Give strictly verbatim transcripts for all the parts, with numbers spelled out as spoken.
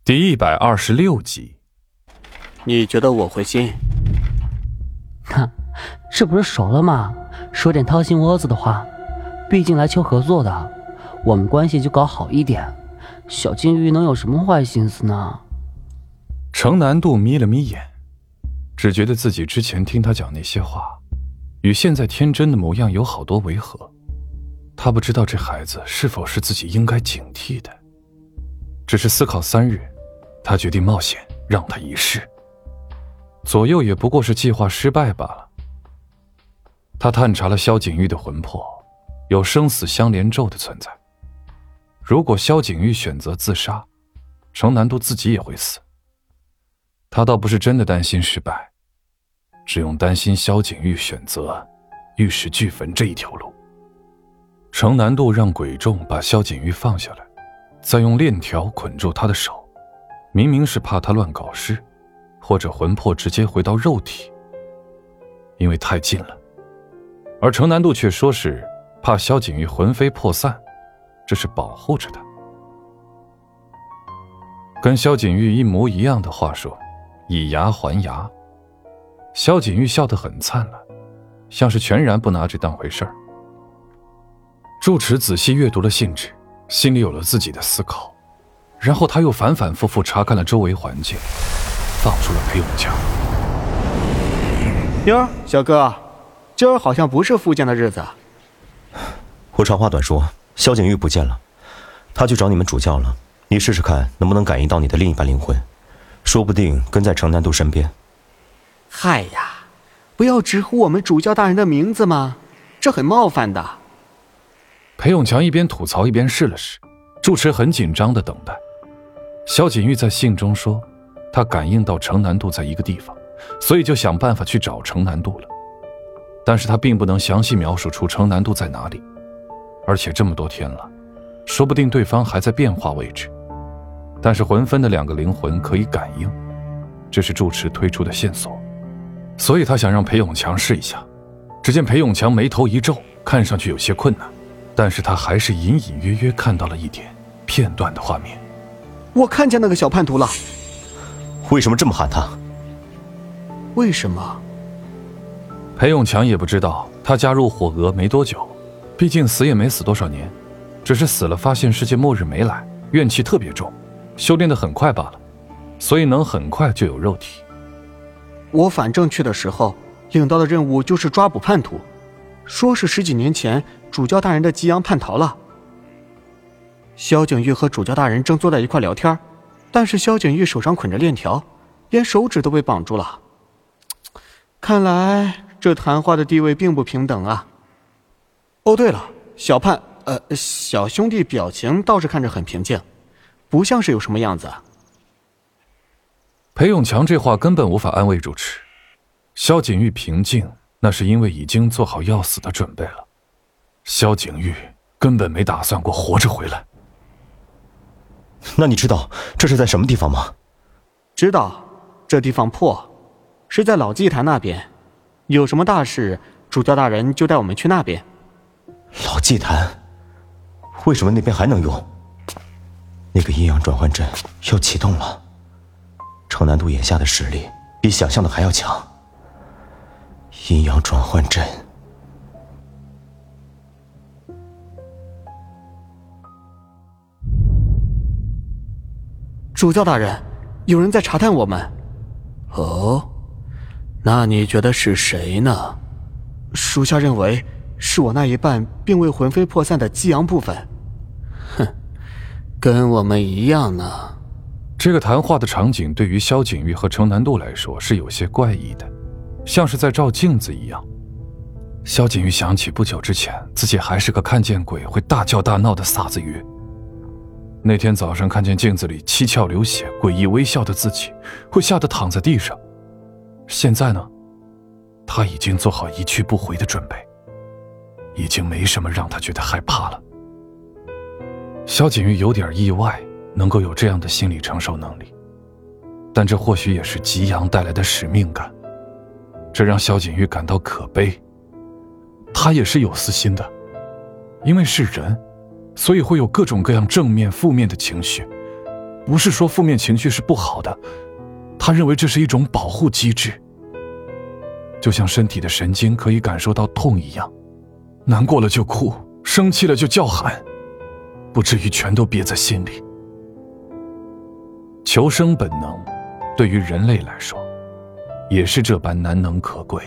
第一百二十六集。 你觉得我会信？ 哼，这不是熟了吗？说点掏心窝子的话，毕竟来求合作的，我们关系就搞好一点。小金鱼能有什么坏心思呢？ 程南度眯了眯眼，只觉得自己之前听他讲那些话，与现在天真的模样有好多违和。他不知道这孩子是否是自己应该警惕的。只是思考三日，他决定冒险，让他一试。左右也不过是计划失败罢了。他探查了萧景玉的魂魄，有生死相连咒的存在。如果萧景玉选择自杀，程南度自己也会死。他倒不是真的担心失败，只用担心萧景玉选择玉石俱焚这一条路。程南度让鬼众把萧景玉放下来，再用链条捆住他的手，明明是怕他乱搞事，或者魂魄直接回到肉体，因为太近了。而程南度却说是怕萧景玉魂飞魄散，这是保护着他。跟萧景玉一模一样的话说，以牙还牙。萧景玉笑得很灿烂，像是全然不拿这当回事儿。住持仔细阅读了信纸，心里有了自己的思考，然后他又反反复复查看了周围环境，放出了裴永强。 哟，小哥，今儿好像不是复健的日子。 我长话短说，萧景玉不见了，他去找你们主教了。你试试看能不能感应到你的另一半灵魂，说不定跟在程南度身边。 嗨呀，不要直呼我们主教大人的名字嘛，这很冒犯的。 裴永强一边吐槽一边试了试，住持很紧张地等待。萧景玉在信中说，他感应到程南度在一个地方，所以就想办法去找程南度了。但是他并不能详细描述出程南度在哪里，而且这么多天了，说不定对方还在变化位置。但是魂分的两个灵魂可以感应，这是住持推出的线索，所以他想让裴永强试一下。只见裴永强眉头一皱，看上去有些困难，但是他还是隐隐约约看到了一点片段的画面。 我看见那个小叛徒了。 为什么这么喊他？ 为什么？ 裴永强也不知道，他加入火鹅没多久，毕竟死也没死多少年，只是死了发现世界末日没来，怨气特别重，修炼得很快罢了，所以能很快就有肉体。 我反正去的时候领到的任务就是抓捕叛徒，说是十几年前主教大人的吉阳叛逃了。萧景玉和主教大人正坐在一块聊天，但是萧景玉手上捆着链条，连手指都被绑住了。看来这谈话的地位并不平等啊。哦对了，小叛呃小兄弟表情倒是看着很平静，不像是有什么样子。 裴永强这话根本无法安慰住持。萧景玉平静，那是因为已经做好要死的准备了。萧景玉根本没打算过活着回来。 那你知道这是在什么地方吗？ 知道，这地方破，是在老祭坛那边。有什么大事，主教大人就带我们去那边。 老祭坛？为什么那边还能用？那个阴阳转换阵要启动了。程南度眼下的实力比想象的还要强。阴阳转换阵。 主教大人，有人在查探我们。哦，那你觉得是谁呢？属下认为是我那一半并未魂飞魄散的激阳部分。哼，跟我们一样呢。 这个谈话的场景对于萧景玉和程南度来说是有些怪异的，像是在照镜子一样。萧景玉想起不久之前自己还是个看见鬼会大叫大闹的傻子鱼。那天早上看见镜子里七窍流血诡异微笑的自己，会吓得躺在地上。现在呢，他已经做好一去不回的准备，已经没什么让他觉得害怕了。萧景玉有点意外能够有这样的心理承受能力，但这或许也是吉阳带来的使命感，这让萧景玉感到可悲。他也是有私心的，因为是人，所以会有各种各样正面负面的情绪， 不是说负面情绪是不好的，他认为这是一种保护机制，就像身体的神经可以感受到痛一样，难过了就哭，生气了就叫喊，不至于全都憋在心里。求生本能对于人类来说也是这般难能可贵。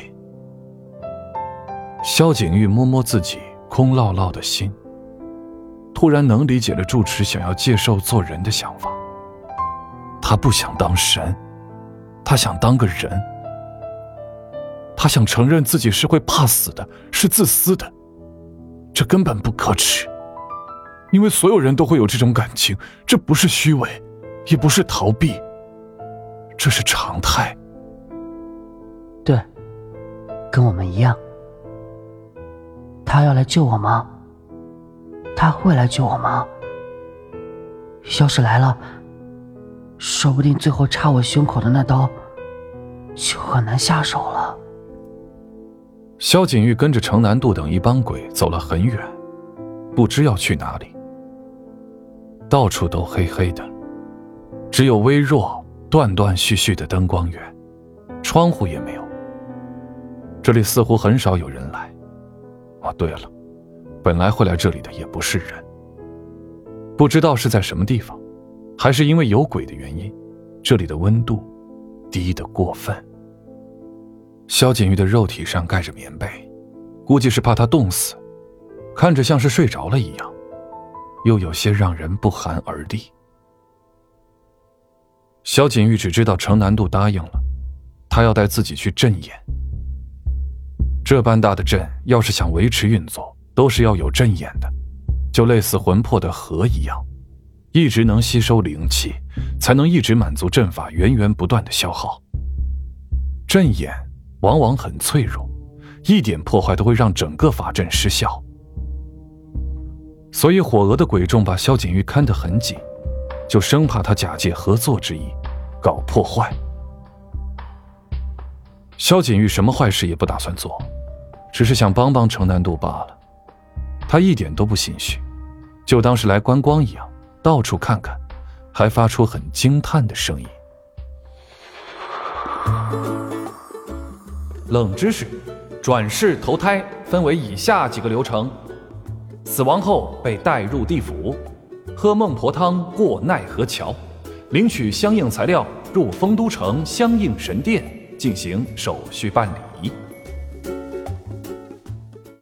萧景玉摸摸自己空落落的心，突然能理解了住持想要接受做人的想法。他不想当神，他想当个人。他想承认自己是会怕死的，是自私的，这根本不可耻，因为所有人都会有这种感情，这不是虚伪，也不是逃避，这是常态。 对，跟我们一样。他要来救我吗？他会来救我吗？要是来了，说不定最后插我胸口的那刀就很难下手了。 萧景玉跟着程南渡等一帮鬼走了很远，不知要去哪里。到处都黑黑的，只有微弱断断续续的灯光源，窗户也没有。这里似乎很少有人来。哦，对了，本来会来这里的也不是人。不知道是在什么地方，还是因为有鬼的原因，这里的温度低得过分。萧景玉的肉体上盖着棉被，估计是怕他冻死，看着像是睡着了一样，又有些让人不寒而栗。萧景玉只知道程南渡答应了，他要带自己去镇眼。这般大的阵要是想维持运作，都是要有阵眼的，就类似魂魄的核一样，一直能吸收灵气，才能一直满足阵法源源不断的消耗。阵眼往往很脆弱，一点破坏都会让整个法阵失效。所以火娥的鬼众把萧景玉看得很紧，就生怕他假借合作之意搞破坏。萧景玉什么坏事也不打算做，只是想帮帮程南渡罢了。他一点都不心虚，就当是来观光一样，到处看看，还发出很惊叹的声音。冷知识：转世投胎分为以下几个流程：死亡后被带入地府，喝孟婆汤过奈何桥，领取相应材料入丰都城相应神殿进行手续办理。